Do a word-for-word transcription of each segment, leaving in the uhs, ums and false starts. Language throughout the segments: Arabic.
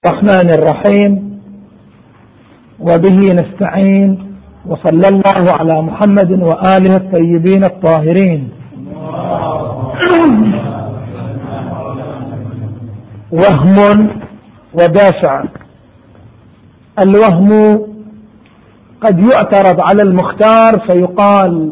الرحمن الرحيم، وبه نستعين، وصلى الله على محمد وآله الطيبين الطاهرين. وهم ودافع. الوهم قد يعترض على المختار فيقال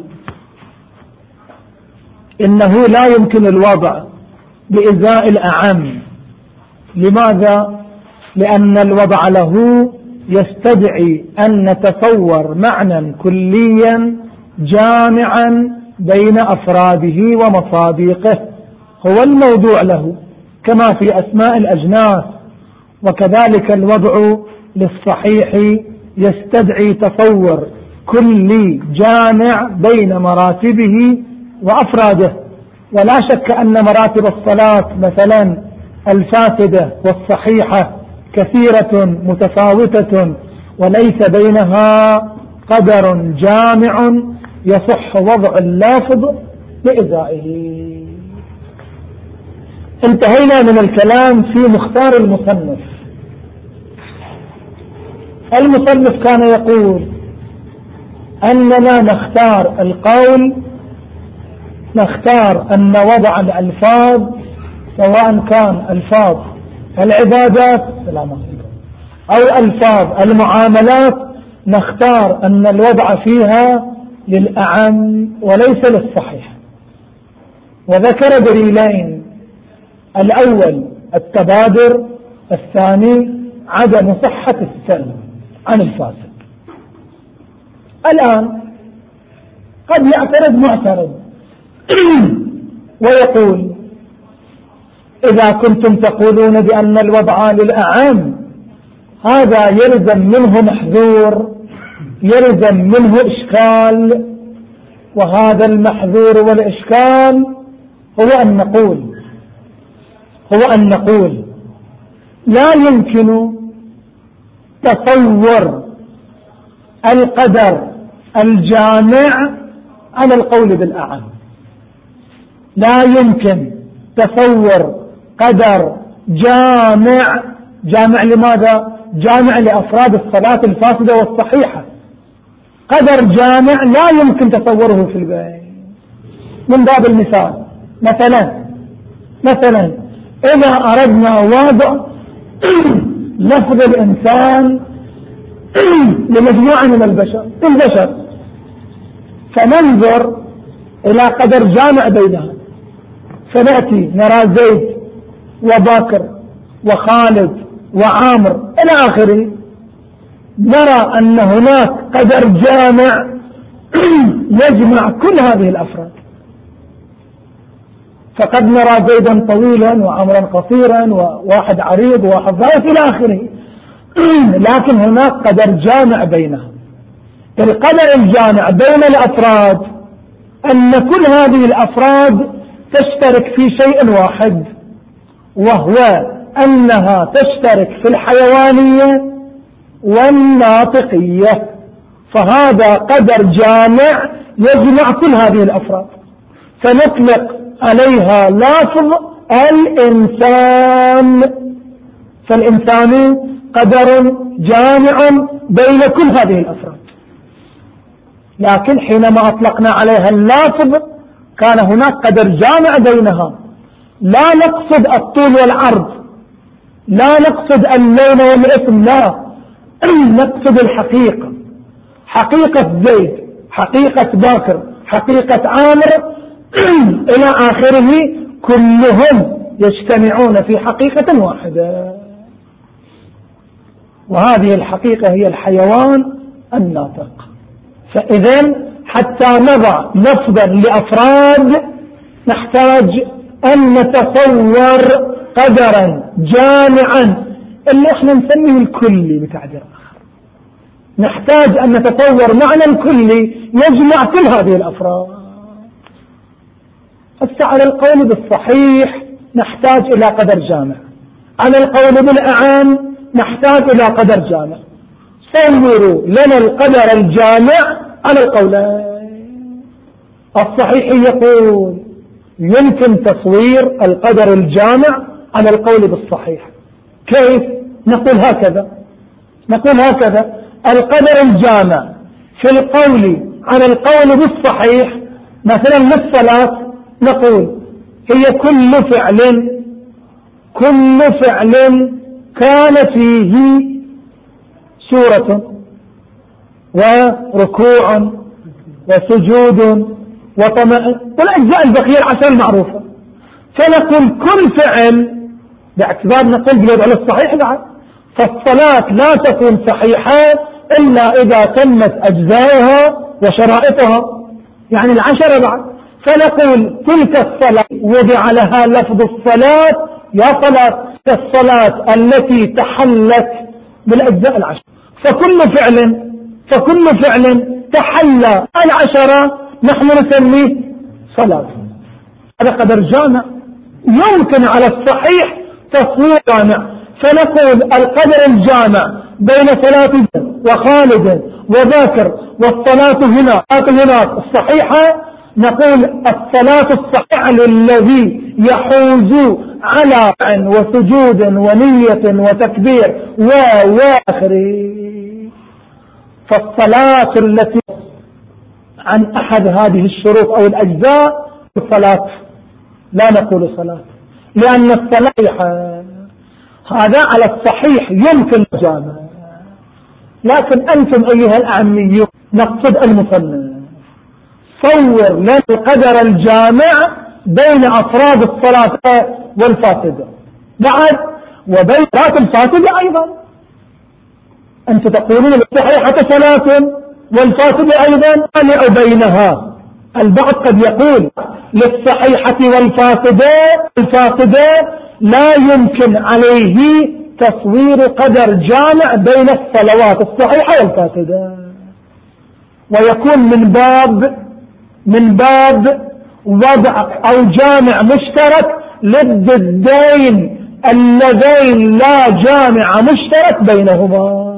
إنه لا يمكن الوضع بإزاء الأعم. لماذا؟ لأن الوضع له يستدعي أن نتصور معنى كليا جامعا بين أفراده ومصادقه، هو الموضوع له، كما في أسماء الأجناس. وكذلك الوضع للصحيح يستدعي تصور كلي جامع بين مراتبه وأفراده. ولا شك أن مراتب الصلاة مثلا الفاسدة والصحيحة كثيرة متفاوتة، وليس بينها قدر جامع يصح وضع اللافظ لإزائه. انتهينا من الكلام في مختار المصنف. المصنف كان يقول أننا نختار القول، نختار أن وضع الألفاظ سواء كان ألفاظ العبادات أو ألفاظ المعاملات، نختار أن الوضع فيها للأعم وليس للصحيح. وذكر دليلين: الأول التبادر، الثاني عدم صحة السلم عن الفاسد. الآن قد يعترض معترض ويقول: إذا كنتم تقولون بأن الوضع للأعم، هذا يلزم منه محذور، يلزم منه إشكال، وهذا المحذور والإشكال هو أن نقول هو أن نقول لا يمكن تصور القدر الجامع على القول بالأعم. لا يمكن تصور قدر جامع. جامع لماذا؟ جامع لأفراد الصلاة الفاسدة والصحيحة. قدر جامع لا يمكن تصوره في البيت. من باب المثال، مثلا مثلا إذا أردنا وضع لفظ الإنسان لمجموعة من البشر البشر فننظر إلى قدر جامع بينهم، فنأتي نرى زيد وبكر وخالد وعامر إلى آخره، نرى أن هناك قدر جامع يجمع كل هذه الأفراد. فقد نرى زيدا طويلا وعمرا قصيرا وواحد عريض وواحد ضعيف إلى آخره، لكن هناك قدر جامع بينهم. القدر الجامع بين الأفراد أن كل هذه الأفراد تشترك في شيء واحد، وهو أنها تشترك في الحيوانية والناطقية. فهذا قدر جامع يجمع كل هذه الأفراد، فنطلق عليها لفظ الإنسان. فالإنسان قدر جامع بين كل هذه الأفراد. لكن حينما أطلقنا عليها اللافظ كان هناك قدر جامع بينها. لا نقصد الطول والعرض، لا نقصد اللون والاسم، لا نقصد الحقيقة. حقيقة زيد، حقيقة باكر، حقيقة عامر إلى آخره، كلهم يجتمعون في حقيقة واحدة، وهذه الحقيقة هي الحيوان الناطق. فإذن حتى نضع لفظا لأفراد نحتاج أن نتصور قدرا جامعا اللي احنا نسميه الكلي بتعبير آخر. نحتاج أن نتصور معنى كلي يجمع كل هذه الأفراد. على القول بالصحيح نحتاج إلى قدر جامع، على القول بالأعام نحتاج إلى قدر جامع. صوروا لنا القدر الجامع على القولين. الصحيح يقول يمكن تصوير القدر الجامع على القول بالصحيح. كيف؟ نقول هكذا نقول هكذا القدر الجامع في القول عن القول بالصحيح مثلا للصلاة نقول هي كل فعل كل فعل كان فيه سورة وركوع وسجود وطمع والأجزاء البقية العشر المعروفة، فنقول كل فعل باعتبار نقول بالوضع الصحيح بعد، فالصلاة لا تكون صحيحة إلا إذا تمت أجزائها وشرائطها، يعني العشرة بعد. فنقول تلك الصلاة وضع لها لفظ الصلاة يا صلاة الصلاة التي تحلت بالأجزاء العشر، فكل فعل فكل فعل تحلى العشرة نحن نسميه صلاة. هذا قدر جامع يمكن على الصحيح تصوير جامع، فنقول القدر الجامع بين صلاة وخالد وذاكر والصلاة هنا هناك الصحيحة، نقول الصلاة الصحيحة للذي يحوز على وسجود ونية وتكبير وآخره. فالصلاة التي عن أحد هذه الشروط أو الأجزاء الصلاة لا نقول صلاة، لأن الصلاة هذا على الصحيح يمكن جامع، لكن أنتم أيها الأعميون نقصد المصنف صور لنا القدر الجامع بين أفراد الصلاة والفاسدة بعد وبين صلاة الفاسدة أيضا. أنت تقولون الصحيحة صلاة والفاسدة أيضا أو بينها. البعض قد يقول للصحيحة والفاسدة الفاسدة لا يمكن عليه تصوير قدر جامع بين الصلوات الصحيحة والفاسدة، ويكون من باب من باب وضع أو جامع مشترك للضدين اللذين لا جامع مشترك بينهما.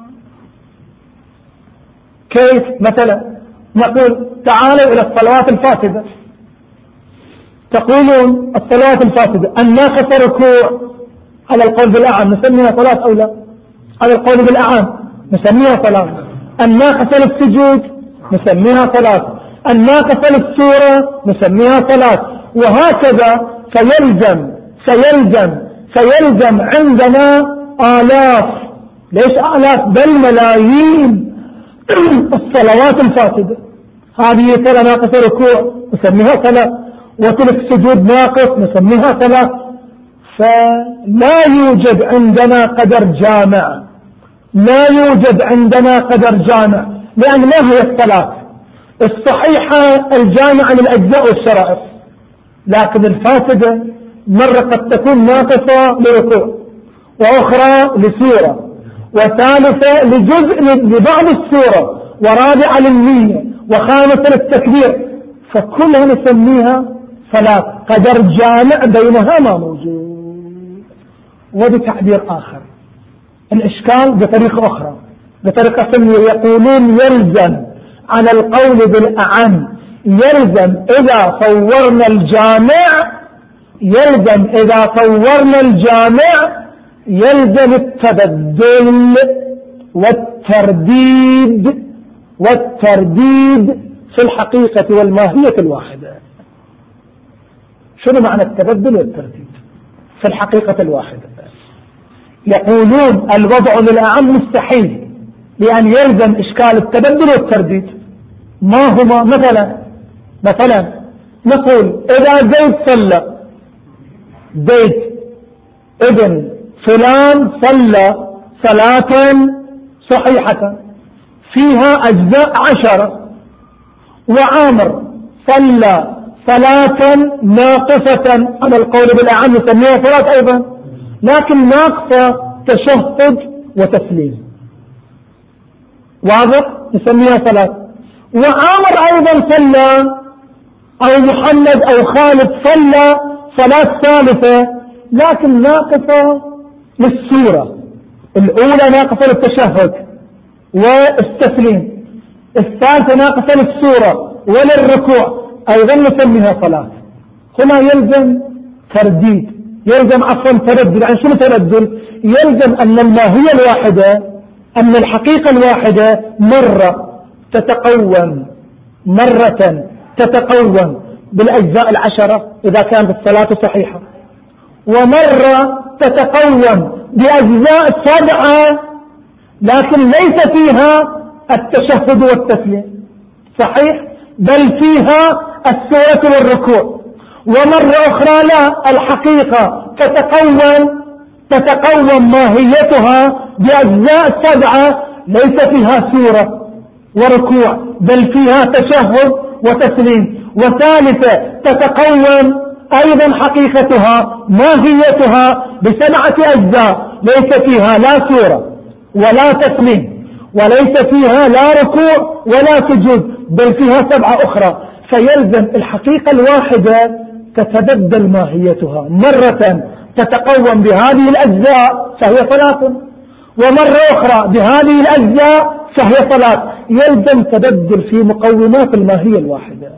كيف؟ مثلا نقول تعالوا إلى الصلوات الفاسدة، تقولون الصلوات الفاسدة الناقص ركوع على القول بالأعم نسميها صلاة أو لا؟ على القول بالأعم نسميها صلاة. الناقص للسجود نسميها صلاة، الناقص للسورة نسميها صلاة، وهكذا سيلزم سيلزم سيلزم عندنا آلاف ليش آلاف بل ملايين الصلوات الفاسدة. هذه صلاة ناقص ركوع نسميها صلاة، وتلك سجود ناقص نسميها صلاة. فلا يوجد عندنا قدر جامع لا يوجد عندنا قدر جامع لأن ما هي الصلاة الصحيحة الجامعة للأجزاء والشرائط، لكن الفاسدة مرة قد تكون ناقصة لركوع وأخرى لسورة وثالثة لجزء لبعض السورة ورابعة للنية وخامسة للتكبير، فكلها نسميها صلاة. قدر جامع بينها ما موجود. وبتعبير آخر الإشكال بطريقة أخرى بطريقة ثانية يقولون يلزم على القول بالأعم يلزم إذا صورنا الجامع يلزم إذا صورنا الجامع يلزم التبدل والترديد والترديد في الحقيقة والماهية الواحدة. شنو معنى التبدل والترديد في الحقيقة الواحدة؟ يقولون الوضع للأعم مستحيل لأن يلزم إشكال التبدل والترديد. ما هما؟ مثلا مثلا نقول إذا زيد صلى زيد ابن فلان صلى صلاة صحيحة فيها أجزاء عشرة، وعامر صلى صلاة ناقصة على القول بالأعم نسميها صلاة أيضا لكن ناقصة تشهد وتسليم، واضح؟ نسميها صلاة. وعامر أيضا صلى أو محمد أو خالد صلى صلاة ثالثة لكن ناقصة للسورة الأولى ناقصة للتشهد والتسليم، الثالثة ناقصة للسورة وللركوع أيضا نسميها صلاة. هنا يلزم ترديد يلزم عفوا تبدل. يعني شنو تبدل؟ يلزم أن الماهية الواحدة، أن الحقيقة الواحدة مرة تتقوم مرة تتقوم بالأجزاء العشرة إذا كانت الصلاة صحيحة، ومرة تتقوم بأجزاء سبعة لكن ليس فيها التشهد والتسليم صحيح، بل فيها السورة والركوع. ومرة أخرى لا، الحقيقة تتقوم تتقوم ماهيتها بأجزاء سبعة ليس فيها سورة وركوع بل فيها تشهد وتسليم. وثالثة تتقوم أيضا حقيقتها ماهيتها بسبعة أجزاء ليس فيها لا سورة ولا تسليم وليس فيها لا ركوع ولا سجود بل فيها سبعة أخرى. فيلزم الحقيقة الواحدة تتبدل ماهيتها، مرة تتقوم بهذه الأجزاء فهي صلاة، ومرة أخرى بهذه الأجزاء فهي صلاة. يلزم تبدل في مقومات الماهية الواحدة.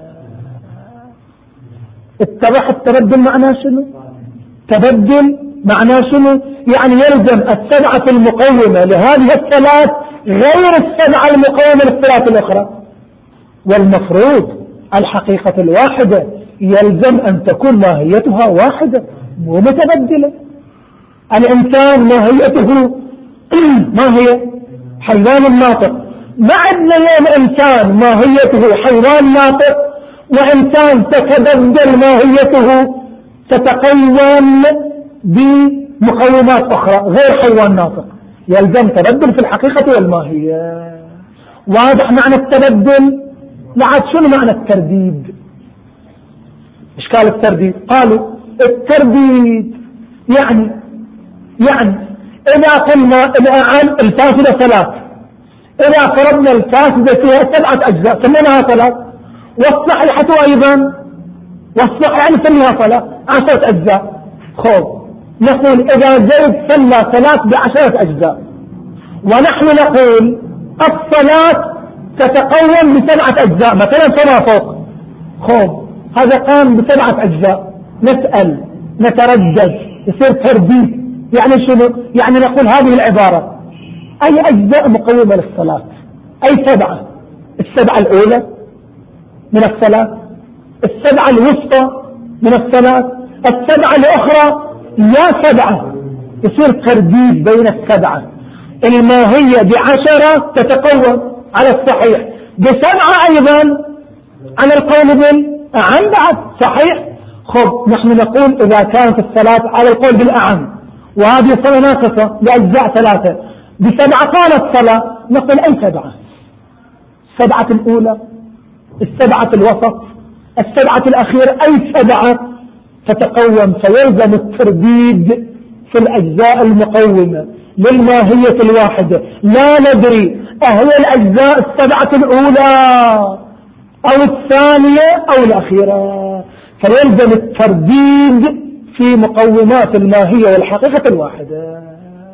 اتضح التبدل معناه شنو؟ تبدل معناه شنو؟ يعني يلزم السبعة المقومة لهذه الصلاة غير السبعة المقومة للصلاة الأخرى. والمفروض الحقيقة الواحدة يلزم أن تكون ماهيتها واحدة مو متبدلة. الإنسان ماهيته ما هي؟ حيوان ناطق. ما عندنا اليوم إنسان ماهيته حيوان ناطق وإنسان تتبدل ماهيته تتقوم بمقومات أخرى غير حيوان ناطق. يلزم تبدل في الحقيقة والماهية. واضح معنى التبدل؟ لعد شنو معنى الترديد؟ إشكال الترديد؟ قالوا الترديد يعني يعني إذا قلنا الآن الفاسدة ثلاث، إذا فرضنا الفاسدة فيها سبعة أجزاء سميناها ثلاث، والصحيحة أيضا والصحيحة يعني سميها صلاة عشرة أجزاء. خوف نقول إذا زيد صلى ثلاث بعشرة أجزاء، ونحن نقول الصلاة تتقوم بسبعة أجزاء مثلا فما فوق. خوف هذا قام بسبعة أجزاء، نسأل نتردد يصير ترديد. يعني شنو؟ يعني نقول هذه العبارة أي أجزاء مقومة للصلاة؟ أي سبعة؟ السبعة الأولى من الصلاة، السبعة الوسطى من الصلاة، السبعة الأخرى، يا سبعة. يصير ترديد بين السبعة. الماهية بعشرة تتقوم على الصحيح، بسبعة أيضا على القول بالأعم بعد صحيح. خب نحن نقول إذا كانت الصلاة على القول بالأعم وهذه الصلاة ناقصة لأجزاء ثلاثة بسبعة قالت صلاة، نقول أي سبعة؟ السبعة الأولى، السبعة الوسط، السبعة الأخيرة، أي سبعة تتقوم. فيلزم الترديد في الأجزاء المقومة للماهية الواحدة. لا ندري أهي الأجزاء السبعة الأولى أو الثانية أو الأخيرة. فيلزم الترديد في مقومات الماهية والحقيقة الواحدة.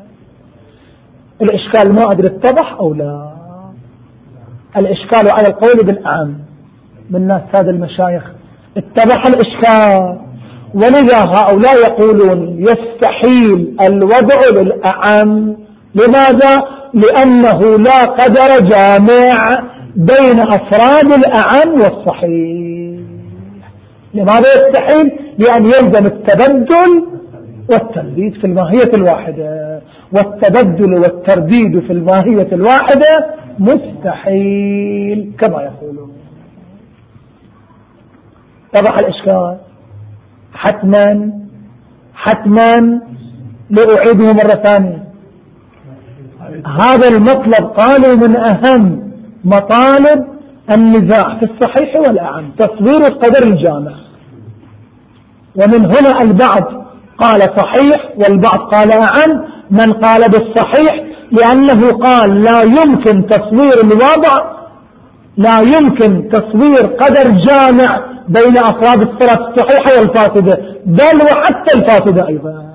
الإشكال ما أدري اتضح أو لا؟ الإشكال على القول بالأعم من ناس هذا المشايخ اتضح الإشكال. ولذا هؤلاء يقولون يستحيل الوضع للأعم. لماذا؟ لأنه لا قدر جامع بين أفراد الأعم والصحيح. لماذا يستحيل؟ لأن يلزم التبدل والترديد في الماهية الواحدة، والتبدل والترديد في الماهية الواحدة مستحيل كما يقولون. طبعا الإشكال حتما حتما لأعيده مرة ثانية. هذا المطلب قالوا من أهم مطالب النزاع في الصحيح والأعم تصوير القدر الجامع. ومن هنا البعض قال صحيح والبعض قال أعم. من قال بالصحيح لأنه قال لا يمكن تصوير الوضع، لا يمكن تصوير قدر جامع بين أفراد الصلاة الصحيحة والفاسدة بل وحتى الفاسدة أيضا.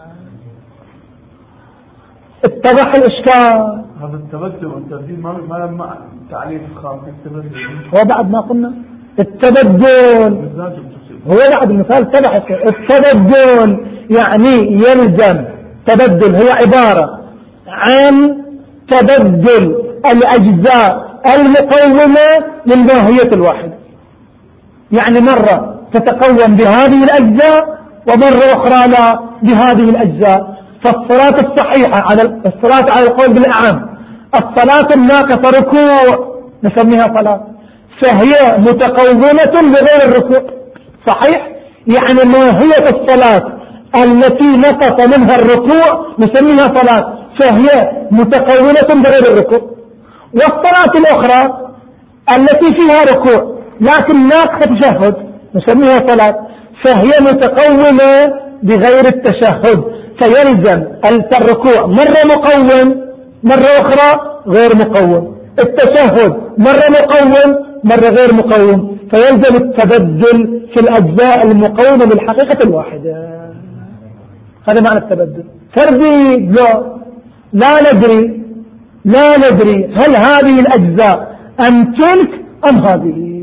اتضح الإشكال. هذا التبدل والترديد ما ما لما تعريف خاص التبدل هو بعد ما قلنا التبدل هو بعد المثال اتضح. التبدل يعني يلزم تبدل، هي عبارة عن تبدل الأجزاء المقومة للماهية الواحدة، يعني مرة تتقوم بهذه الأجزاء ومرة أخرى لا بهذه الأجزاء. فالصلاة الصحيحة على الصلاة على القول بالأعم، الصلاة الناقصة ركوع نسميها صلاة، فهي متقومة بغير الركوع. صحيح؟ يعني ماهية الصلاة التي نقص منها الركوع نسميها صلاة، فهي متقومة بغير الركوع. والصلاة الأخرى التي فيها ركوع لكن ناقصة تشهد نسميها صلاة، فهي متقومة بغير التشهد، فيلزم الركوع مرة مقوم مرة أخرى غير مقوم، التشهد مرة مقوم مرة غير مقوم، فيلزم التبدل في الأجزاء المقومة بالحقيقة الواحدة. هذا معنى التبدل. ترديد لا لا ندري لا ندري هل هذه الأجزاء أم تلك أم هذه.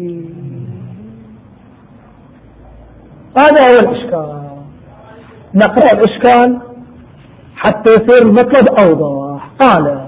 هذا هو الإشكال. نقرأ الإشكال حتى يصير المطلب أوضح. قال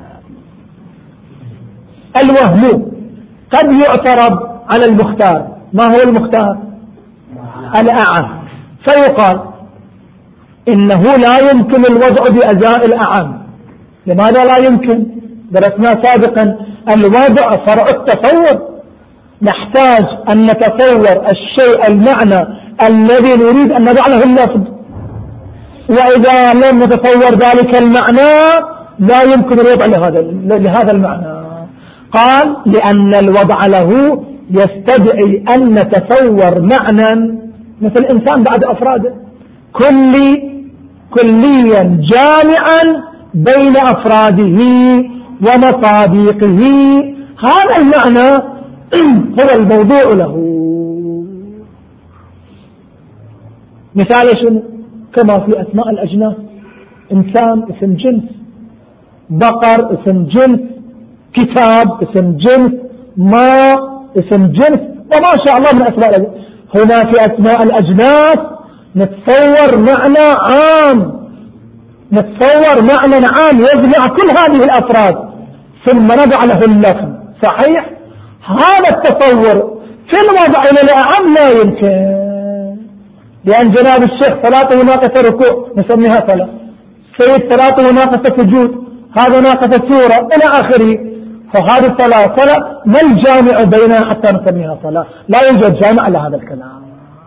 الوهم قد يعترض على المختار. ما هو المختار؟ الأعم. فيقال إنه لا يمكن الوضع بأجزاء الأعم. لماذا لا يمكن؟ درسنا سابقا الوضع فرع التصور، نحتاج أن نتصور الشيء المعنى الذي نريد أن نضع له اللفظ، وإذا لم نتصور ذلك المعنى لا يمكن الوضع لهذا لهذا المعنى. قال لأن الوضع له يستدعي أن نتصور معنى مثل الإنسان بعد أفراده كلي كليا جامعا بين أفراده ومصادقه. هذا المعنى هو الموضوع له. مثال شنو؟ كما في أسماء الأجناس، إنسان اسم جنس، بقر اسم جنس، كتاب اسم جنس، ماء اسم جنس، وما شاء الله من أسماء الأجناس. هنا في أسماء الأجناس نتصور معنى عام، نتصور معنى عام يجمع كل هذه الأفراد ثم نضع له اللفظ. صحيح؟ هذا التصور في الوضع للأعم لا يمكن، لأن جناب الشيخ صلاته ناقصة ركوع نسميها صلاة، سيد صلاته ناقصة سجود، هذا ناقصة سورة إلى آخره، فهذه صلاة صلاة ما الجامع بينها حتى نسميها صلاة؟ لا يوجد جامع لهذا الكلام.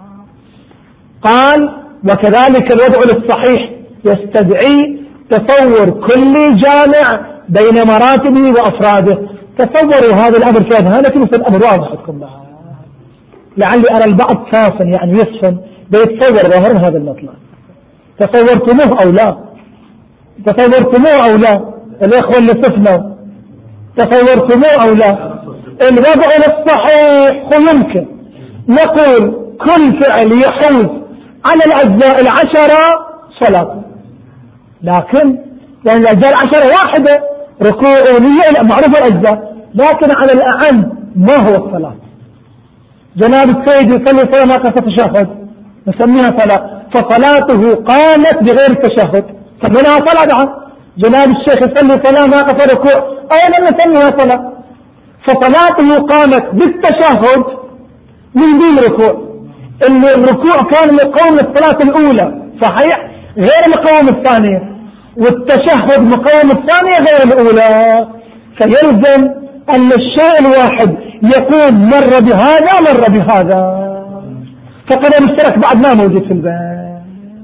قال وكذلك الوضع للصحيح يستدعي تصور كل جامع بين مراتبه وأفراده. تصوروا هذا الأمر في هذا لكن مثل الأمر واضح لكم معه، لعلي أرى البعض كافا يعني يصفن بيتصور ظاهر هذا المطلب. تصورتموه أو لا؟ تصورتموه أو لا؟ الإخوة اللي صفنا تصورتموه أو لا؟ الوضع للصحيح يمكن نقول كل فعل يحوز على الأجزاء العشرة صلاة، لكن لأن الأجزاء العشرة واحدة ركوع ونية معروفة الأجزاء، لكن على الأعم ما هو الصلاة؟ جناب السيد يصلي صلاة ناقصة تشهد نسميها صلاة، فصلاته قامت بغير التشهد سميناها صلاة. دعا جناب الشيخ يصلي صلاة ناقصة ركوع أيضا نسميها صلاة، فصلاته قامت بالتشهد من دون ركوع. الركوع كان مقوم الصلاة الأولى صحيح غير مقوم الثانية، والتشهد مقوم الثانية غير الأولى، فيلزم أن الشيء الواحد يكون مرة بهذا مرة بهذا، فقدم الشرك بعد ما موجود في الباب.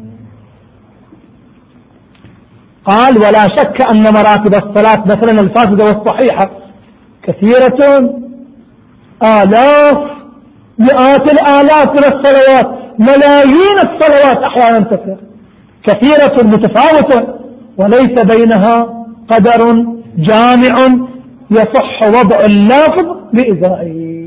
قال ولا شك أن مراتب الصلاة مثلا الفاسدة والصحيحة كثيرة، آلاف مئات الآلاف من الصلوات، ملايين الصلوات أحيانا تكثر كثيرة متفاوتة وليس بينها قدر جامع يصح وضع اللافظ بإزائه.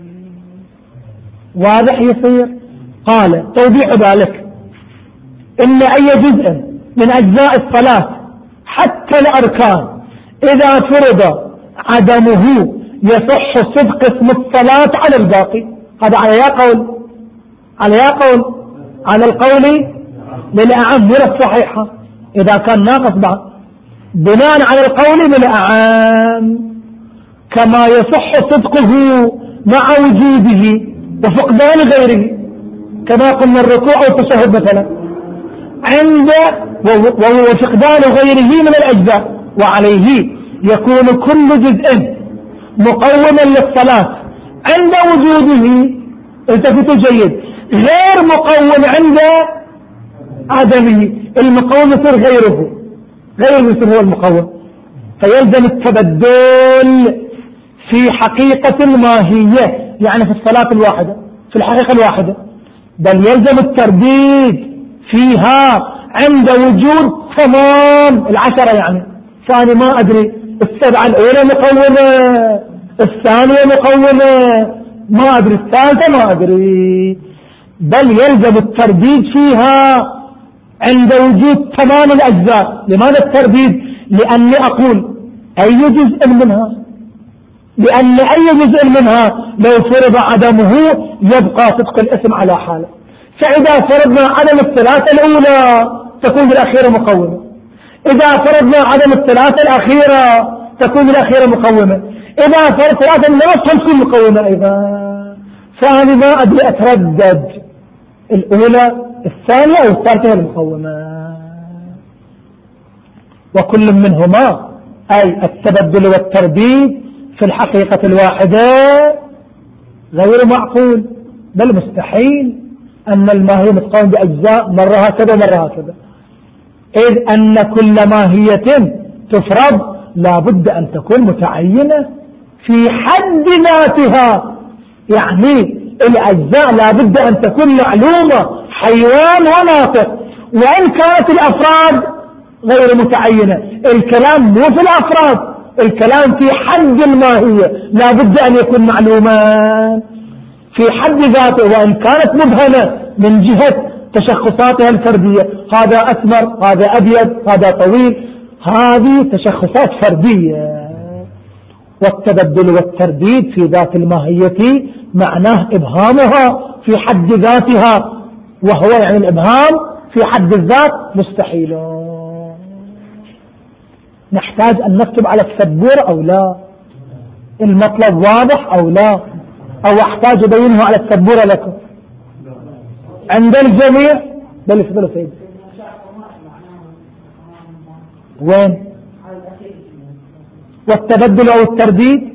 واضح يصير؟ قال توضيح ذلك إن أي جزء من أجزاء الصلاة حتى الأركان إذا فرض عدمه يصح صدق اسم الصلاة على الباقي. هذا على يا قول على يا قول على القول للأعم من الصحيحة إذا كان ناقص بعض بناء على القول بالأعم، كما يصح صدقه مع وجوده وفقدان غيره، كما قلنا الركوع والتشهد مثلا عند وهو فقدان غيره من الأجزاء، وعليه يكون كل جزء مقوما للصلاة عند وجوده، التفتوا جيد، غير مقوم عند عدمه. المقوم يصير غيره، غير يصير هو المقوم، فيلزم التبدل في حقيقة الماهية، يعني في الصلاة الواحدة في الحقيقة الواحدة، بل يلزم الترديد فيها عند وجود تمام العشرة، يعني ثاني ما أدري السبعة الأولى مقومة، الثانية مقومة، ما أدري الثالثة ما أدري، بل يلزم الترديد فيها عند وجود تمام الأجزاء. لماذا الترديد؟ لأني أقول أي جزء منها، لأن أي جزء منها لو فرض عدمه يبقى صدق الاسم على حاله. فإذا فرضنا عدم الثلاثة الأولى تكون الأخيرة مقومة، إذا فرضنا عدم الثلاثة الأخيرة تكون الأخيرة مقومة، إذا فرض ثلاثة النصف تكون مقومة أيضا. فأنا ما أدري أتردد الأولى الثانية أو الثالثة المقومة، وكل منهما أي التبدل والترديد في الحقيقة الواحدة غير معقول، بل مستحيل أن الماهية متقوم بأجزاء مرة هكذا مرة هكذا، إذ أن كل ماهية تفرض لا بد أن تكون متعينة في حد ذاتها، يعني الأجزاء لا بد أن تكون معلومة، حيوان وناطق، وإن كانت الأفراد غير متعينة. الكلام مو في الأفراد، الكلام في حد الماهية، لا بد أن يكون معلوما في حد ذاته، وإن كانت مبهمة من جهة تشخصاتها الفردية، هذا أسمر، هذا أبيض، هذا طويل، هذه تشخصات فردية. والتبدل والترديد في ذات الماهية معناه إبهامها في حد ذاتها، وهو يعني الإبهام في حد الذات مستحيل. نحتاج أن نكتب على السبورة أو لا؟ المطلب واضح أو لا؟ أو أحتاج أبينه على السبورة لكم عند الجميع؟ بل افضلوا سيدي. وين؟ والتبدل أو الترديد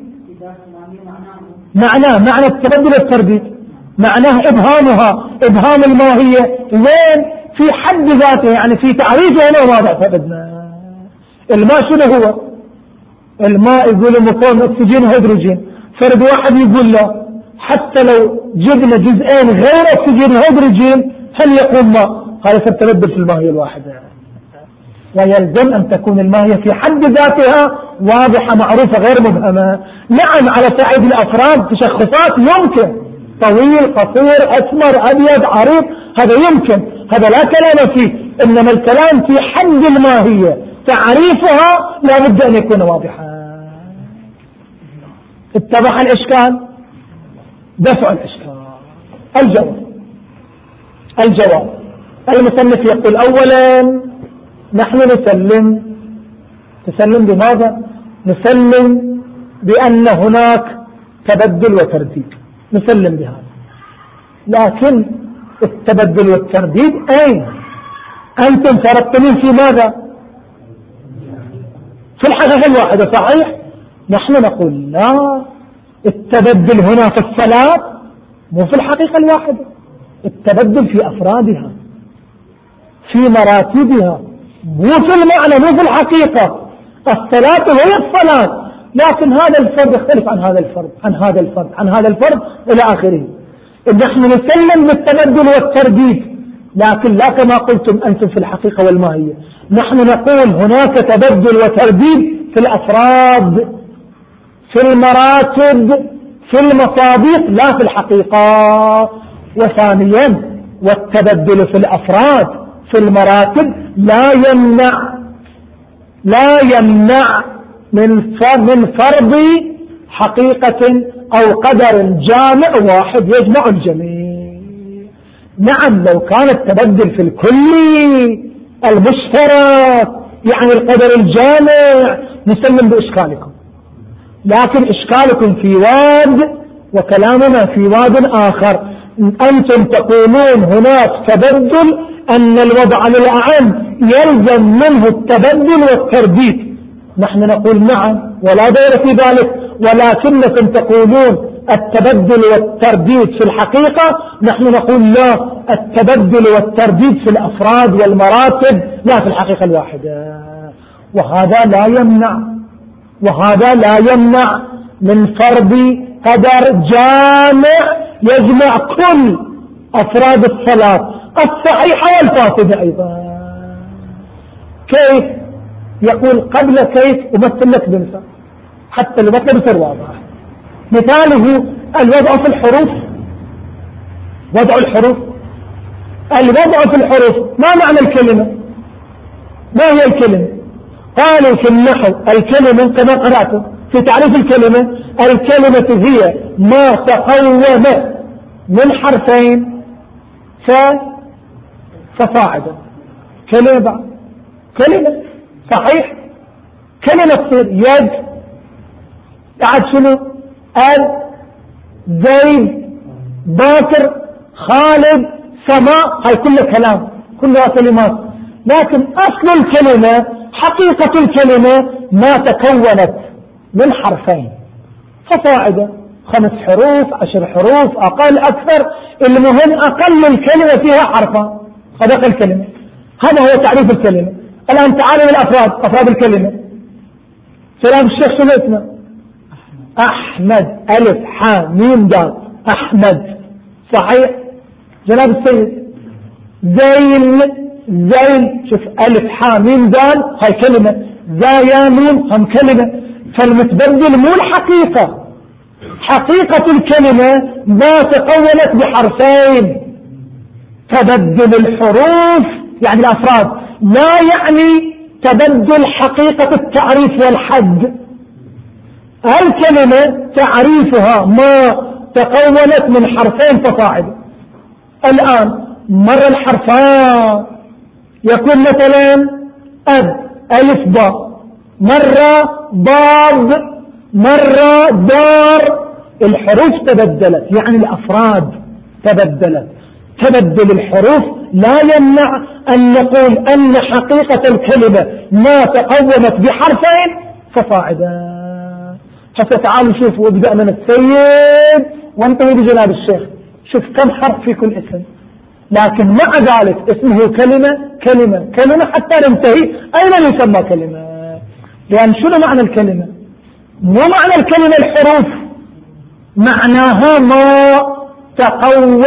معناه معنى التبدل والترديد معناه إبهامها، إبهام الماهية وين؟ في حد ذاته، يعني في تعريفه هنا واضح. فبدنا الماء شنو هو؟ الماء يقول مكون أكسجين وهيدروجين، فرد واحد يقول له حتى لو جبنا جزئين غير أكسجين وهيدروجين هل يكون ماء؟ هذا التبدل في الماهية الواحدة. ويلزم أن تكون الماهية في حد ذاتها واضحة معروفة غير مبهمة. نعم على صعيد الأفراد تشخصات يمكن، طويل قصير أسمر أبيض عريض، هذا يمكن، هذا لا كلام فيه، إنما الكلام في حد الماهية تعريفها لا بد أن يكون واضحا. اتضح الإشكال؟ دفع الإشكال. الجواب الجواب المصنف يقول أولا نحن نسلم تسلم بماذا؟ نسلم بأن هناك تبدل وترديد، نسلم بهذا، لكن التبدل والترديد أين؟ أنتم فرضتمين في ماذا؟ في الحقيقة الواحدة، صحيح؟ نحن نقول لا، التبدل هنا في الصلاة مو في الحقيقة الواحدة، التبدل في أفرادها في مراتبها، مو في المعنى مو في الحقيقة. الصلاة هي الصلاة، لكن هذا الفرد يختلف عن هذا الفرد عن هذا الفرد عن هذا الفرد إلى آخره. نحن نسلم بالتبدل والترديد، لكن لا كما قلتم أنتم في الحقيقة والماهية. نحن نقول هناك تبدل وترديد في الأفراد في المراتب في المصادق لا في الحقيقة. وثانيا والتبدل في الأفراد في المراتب لا يمنع لا يمنع من من فرض حقيقة أو قدر جامع واحد يجمع الجميع. نعم لو كان التبدل في الكلي المشترك يعني القدر الجامع نسلم بإشكالكم، لكن إشكالكم في واد وكلامنا في واد آخر. أنتم تقولون هناك تبدل أن الوضع للأعم يلزم منه التبدل والترديد، نحن نقول نعم ولا دور في ذلك، ولكنكم تقولون التبدل والترديد في الحقيقة، نحن نقول لا، التبدل والترديد في الأفراد والمراتب لا في الحقيقة الواحدة. وهذا لا يمنع وهذا لا يمنع من فرض قدر جامع يجمع كل أفراد الصلاة الصحيحة والفاسدة أيضا. كيف؟ يقول قبل كيف أمثل لك بمثال حتى المثل يصير واضح. مثاله الوضع في الحروف. وضع الحروف الوضع في الحروف ما معنى الكلمة؟ ما هي الكلمة؟ قالوا في النحو الكلمة كما قرأته في تعريف الكلمة، الكلمة هي ما تقوم من حرفين ف فصاعدا. كلمة كلمة صحيح، كلمة تصير يد، بعد شنو؟ ال، زيد، باكر، خالد، سماء، هاي كلها كلام، كلها كلمات. لكن أصل الكلمة حقيقة الكلمة ما تكونت من حرفين فصاعدا، خمس حروف، عشر حروف، أقل أكثر، المهم أقل الكلمة فيها حرفا، صدق الكلمة. هذا هو تعريف الكلمة. الآن تعالوا الأفراد، أفراد الكلمة. سلام الشيخ شنو اسمه؟ أحمد، ألف حاء ميم دال، أحمد صحيح. جناب السيد زين، زين شوف ألف حاء ميم دال هاي كلمة، زايا ميم هم كلمة. فالمتبدل مو الحقيقة، حقيقة الكلمة ما تقولت بحرفين. تبدل الحروف يعني الأفراد لا يعني تبدل حقيقة التعريف والحد. الكلمة تعريفها ما تقولت من حرفين فصاعدا. الآن مر الحرفان يكون مثلا أب، ألف باء، مرة ضاد، مرة دار، الحروف تبدلت يعني الأفراد تبدلت. تبدل الحروف لا يمنع أن نقول أن حقيقة الكلمة ما تقومت بحرفين فصاعدا. فتعالوا شوفوا ابدأ من السيد وانتهي بجناب الشيخ، شوف كم حرف في كل اسم، لكن مع ذلك اسمه كلمة كلمة كلمة حتى ننتهي أين يسمى كلمة. لأن شنو معنى الكلمة؟ مو معنى الكلمة الحروف، معناها ما تقوم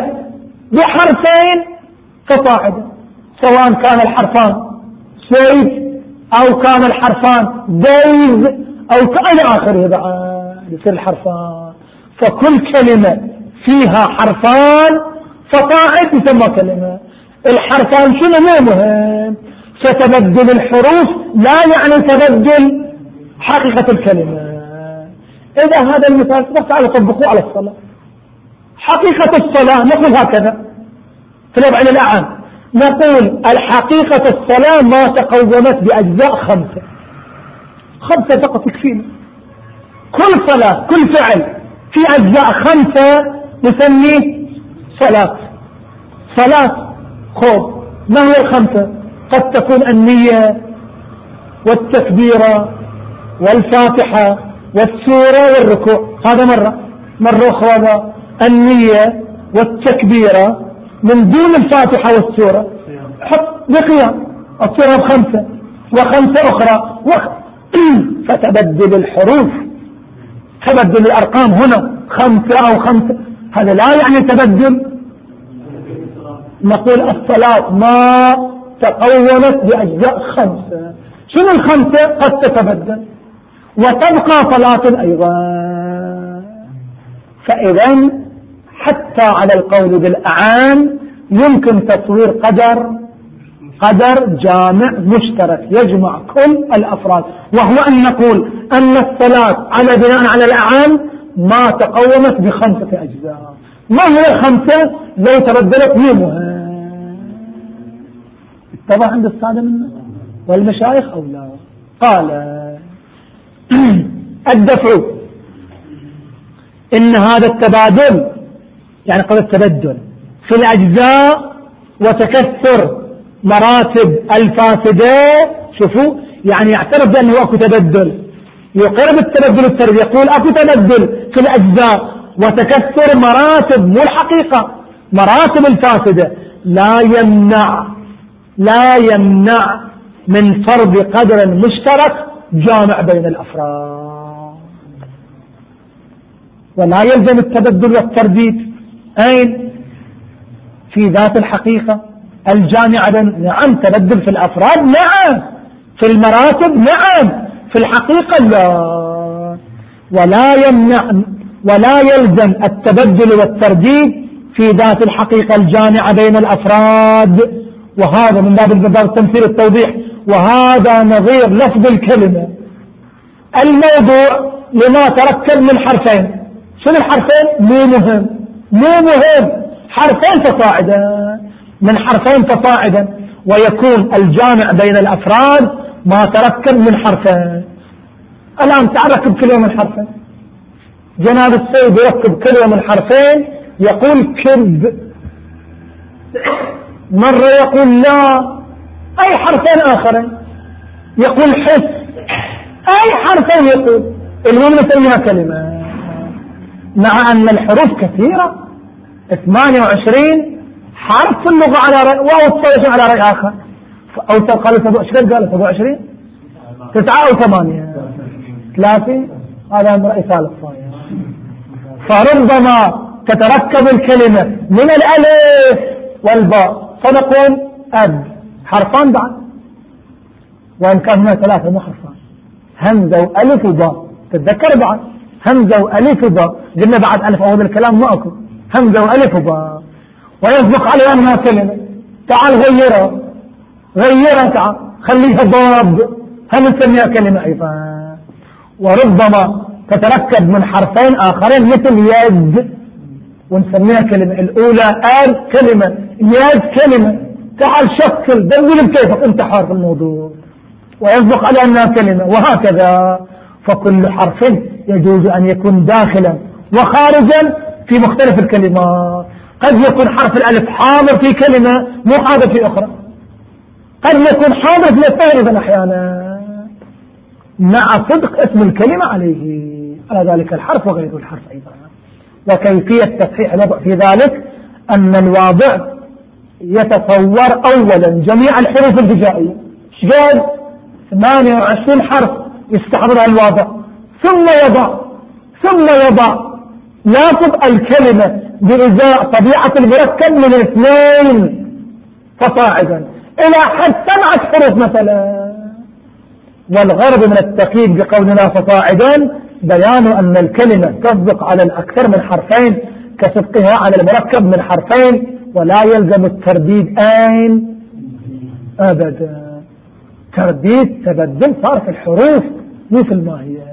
بحرفين فصاعدا، سواء كان الحرفان سيد أو كان الحرفان ديز أو كان آخره بعد يصير الحرفان. فكل كلمة فيها حرفان فصاعد يسمى كلمة. الحرفان شنو مو مهم، ستبدل الحروف لا يعني تبدل حقيقة الكلمة. إذا هذا المثال بس تعالوا طبقوه على الصلاة. حقيقة الصلاة نقول هكذا في الوضع الأعم، نقول الحقيقة الصلاة ما تقومت بأجزاء خمسة، خمسة فقط يكفينا. كل صلاة كل فعل في أجزاء خمسة نسميه صلاة. صلاة خوف ما هي الخمسة؟ قد تكون النية والتكبيرة والفاتحة والسورة والركوع، هذا مرة مرة أخرى النية والتكبيرة من دون الفاتحة والسورة حط بقيام السورة بخمسة وخمسة أخرى وخ... فتبدل الحروف، تبدل الأرقام هنا خمسة أو خمسة، هذا لا يعني تبدل. نقول الصلاة ما تقومت بأجزاء خمسة. شنو الخمسة؟ قد تتبدل وتبقى صلاة أيضا. فإذا حتى على القول بالأعان يمكن تصوير قدر قدر جامع مشترك يجمع كل الأفراد، وهو أن نقول أن الصلاة على بناء على الأعان ما تقومت بخمسة أجزاء، ما هي الخمسة لو تبدلت ميمها؟ اتضح عند السادة منا والمشايخ أو لا؟ قال الدفع إن هذا التبادل يعني قد التبدل في الأجزاء وتكثر مراتب الفاسدة. شوفوا يعني يعترف بأنه أكو تبدل، يقر بالتبدل التربي، يقول أكو تبدل في الأجزاء وتكثر مراتب، مو الحقيقة مراتب الفاسدة، لا يمنع لا يمنع من فرض قدر مشترك جامع بين الأفراد، ولا يلزم التبدل والترديد أين؟ في ذات الحقيقة الجامعة. نعم تبدل في الأفراد، نعم في المراتب، نعم في الحقيقة لا. ولا يمنع ولا يلزم التبدل والترديد في ذات الحقيقة الجامعة بين الأفراد. وهذا من باب باب التمثيل التوضيح، وهذا نظير لفظ الكلمة. الموضوع لما تركب من حرفين، شنو الحرفين؟ مو مهم مو مهم حرفين فصاعدا، من حرفين فصاعدا، ويكون الجامع بين الأفراد ما تركب من حرفين. الآن تعرف بكلمة من حرفين، جناب السيد يركب كلمة من حرفين، يقول كذب، مرة يقول لا، أي حرفين آخرين، يقول حس، أي حرفين يقول، المهم نسميها كلمة، مع أن الحروف كثيرة، ثمانية وعشرين حرف في اللغة على رأي، واو تصير على رأي آخر، أو قالوا ايش قال سبعة وعشرين تسعة أو ثمانية ثلاثة، هذا رأي ثالث. فربما تتركب الكلمة من الألف والباء، فنقول أب حرفان بعد، وإن كان هنا ثلاثة مو حرفان، همزة وألف وباء، تتذكر بعد همزة وألف وباء، قلنا بعد ألف أول الكلام ما أكو، همزة وألف وباء، ويسبق عليها أنها كلمة. تعال غيرها غيرها تعال خليها ضاب، هم نسميها كلمة أيضا. وربما تتركب من حرفين آخرين مثل يد، ونسميها كلمة. الأولى آل كلمة، يد كلمة، تعال شكل دلل بكيفك انت حار في الموضوع، ويسبق على أنها كلمة، وهكذا. فكل حرف يجوز أن يكون داخلا وخارجا في مختلف الكلمات. قد يكون حرف الألف حاضر في كلمة مو حاضر في أخرى، قد يكون حاضر في الاثنين إذا أحيانا، مع صدق اسم الكلمة عليه على ذلك الحرف وغير الحرف أيضا. وكيفية تصحيح الوضع في ذلك أن الواضع يتصور أولا جميع الحروف الهجائية، شقال ثمانية وعشرين حرف يستحضرها الواضع، ثم يضع ثم يضع لافظ الكلمة بإزاء طبيعة المركب من اثنين فصاعدا إلى حد سبعة حروف مثلا. والغرض من التقييد بقولنا فصاعدا بيان أن الكلمة تصدق على الأكثر من حرفين كصدقها على المركب من حرفين، ولا يلزم الترديد أين أبدا. ترديد تبدل صار في الحروف مو في الماهية،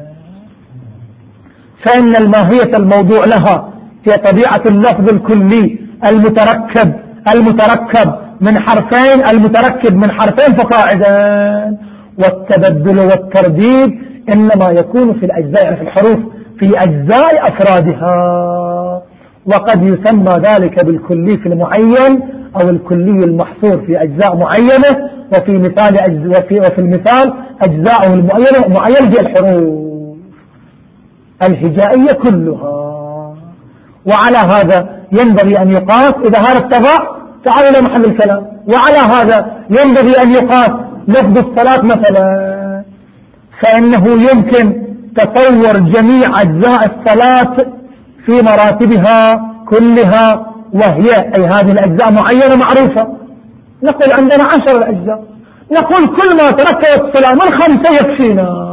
فإن الماهية الموضوع لها هي طبيعة اللفظ الكلي المتركب المتركب من حرفين المتركب من حرفين فصاعدا. والتبدل والترديد إنما يكون في الأجزاء، يعني في الحروف في أجزاء أفرادها، وقد يسمى ذلك بالكلي في المعين أو الكلي المحصور في أجزاء معينة، وفي مثال أجز... وفي... وفي المثال أجزاءه المعينة معينة هي الحروف الهجائية كلها. وعلى هذا ينبغي أن يقاس إذا هذا اتضح تعال إلى محل الكلام. وعلى هذا ينبغي أن يقاس لفظ الصلاة مثلا، فإنه يمكن تصور جميع أجزاء الصلاة في مراتبها كلها، وهي أي هذه الأجزاء معينة معروفة. نقول عندنا عشر الأجزاء، نقول كل ما تركبت الصلاة من خمسة يكفينا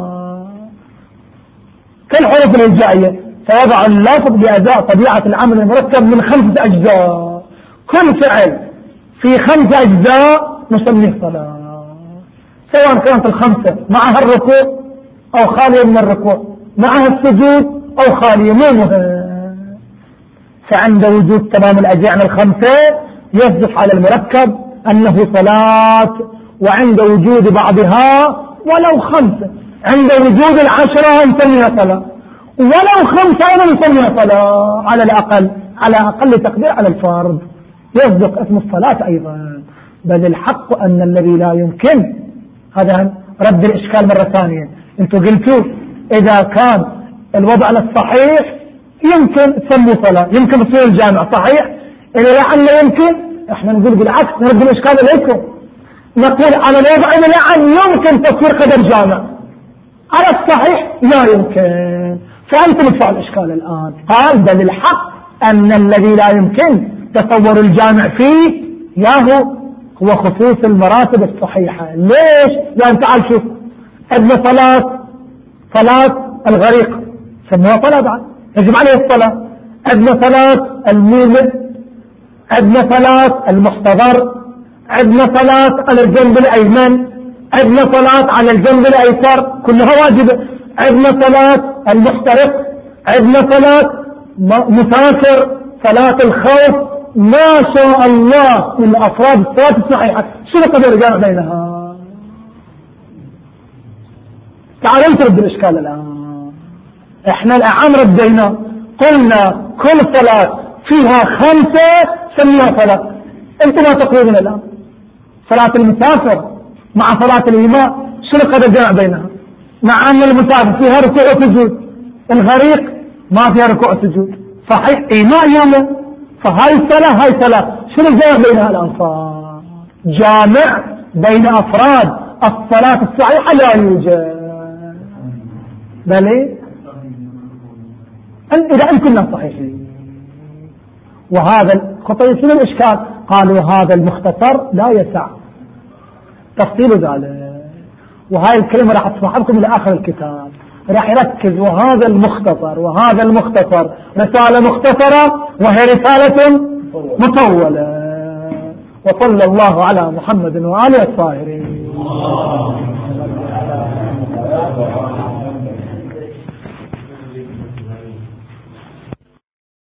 كالحروف الهجائية، فيضع اللافظ بأداء طبيعة العمل المركب من خمسة أجزاء، كل فعل في خمسة أجزاء نسميه صلاة، سواء كانت الخمسة معها الركوع أو خالية من الركوع، معها السجود أو خالية، مو مهم. فعند وجود تمام الأجزاء الخمسة يصدق على المركب أنه صلاة، وعند وجود بعضها ولو خمسة، عند وجود العشرة نسميها صلاة، ولو خمسة أيضا نسميها صلاة على الأقل، على أقل تقدير على الفرض يصدق اسم الصلاة أيضا. بل الحق أن الذي لا يمكن، هذا رد الإشكال مرة ثانية. أنتم قلتوا إذا كان الوضع الصحيح يمكن تسموا صلاة، يمكن تصير الجامع صحيح، إذا لعل يمكن، احنا نقول بالعكس، نرد الإشكال إليكم، نقول على الوضع إذا لعل يمكن تصوير قدر جامع، على الصحيح لا يمكن، فأنتم ادفعوا الإشكال الآن. قال بل الحق أن الذي لا يمكن تصور الجامع فيه ياهو هو خصوص المراتب الصحيحة. ليش؟ لأن تعال شوف، عندنا صلاة صلاة الغريق سموها صلاة بعد يجب عليه الصلاة، عندنا صلاة المولد، عندنا صلاة المحتضر، عندنا صلاة على الجنب الأيمن، عندنا صلاة على الجنب الأيسر كلها واجبة، عندنا صلاة المحترق، عندنا صلاة مسافر، صلاة الخوف، ما شاء الله من أفراد الصلاة الصحيحة. شنو قدر الجامع بينها؟ تعالوا ترد الإشكال الآن. احنا الآن ردينا قلنا كل صلاة فيها خمسة سميها صلاة. انتم ما تقولون الآن صلاة المسافر مع صلاة الإمام شنو قدر الجامع بينها؟ مع أن المسافر فيها ركوع وسجود، الغريق ما فيها ركوع وسجود، صحيح إيماء يومه، فهاي الصلاة هاي صلاة، شنو الجامع بينها الأنصار؟ جامع بين أفراد الصلاة الصحيحة لا يوجد. بل إذا أن كنا صحيحين. وهذا خطير شنو الإشكال؟ قالوا هذا المختصر لا يسع تفصيل ذلك، وهاي الكلمة راح تسمح لكم إلى آخر الكتاب، راح يركز وهذا المختصر وهذا المختصر رسالة مختصرة وهي رسالة مطولة. وصلى الله على محمد وآله الطاهرين.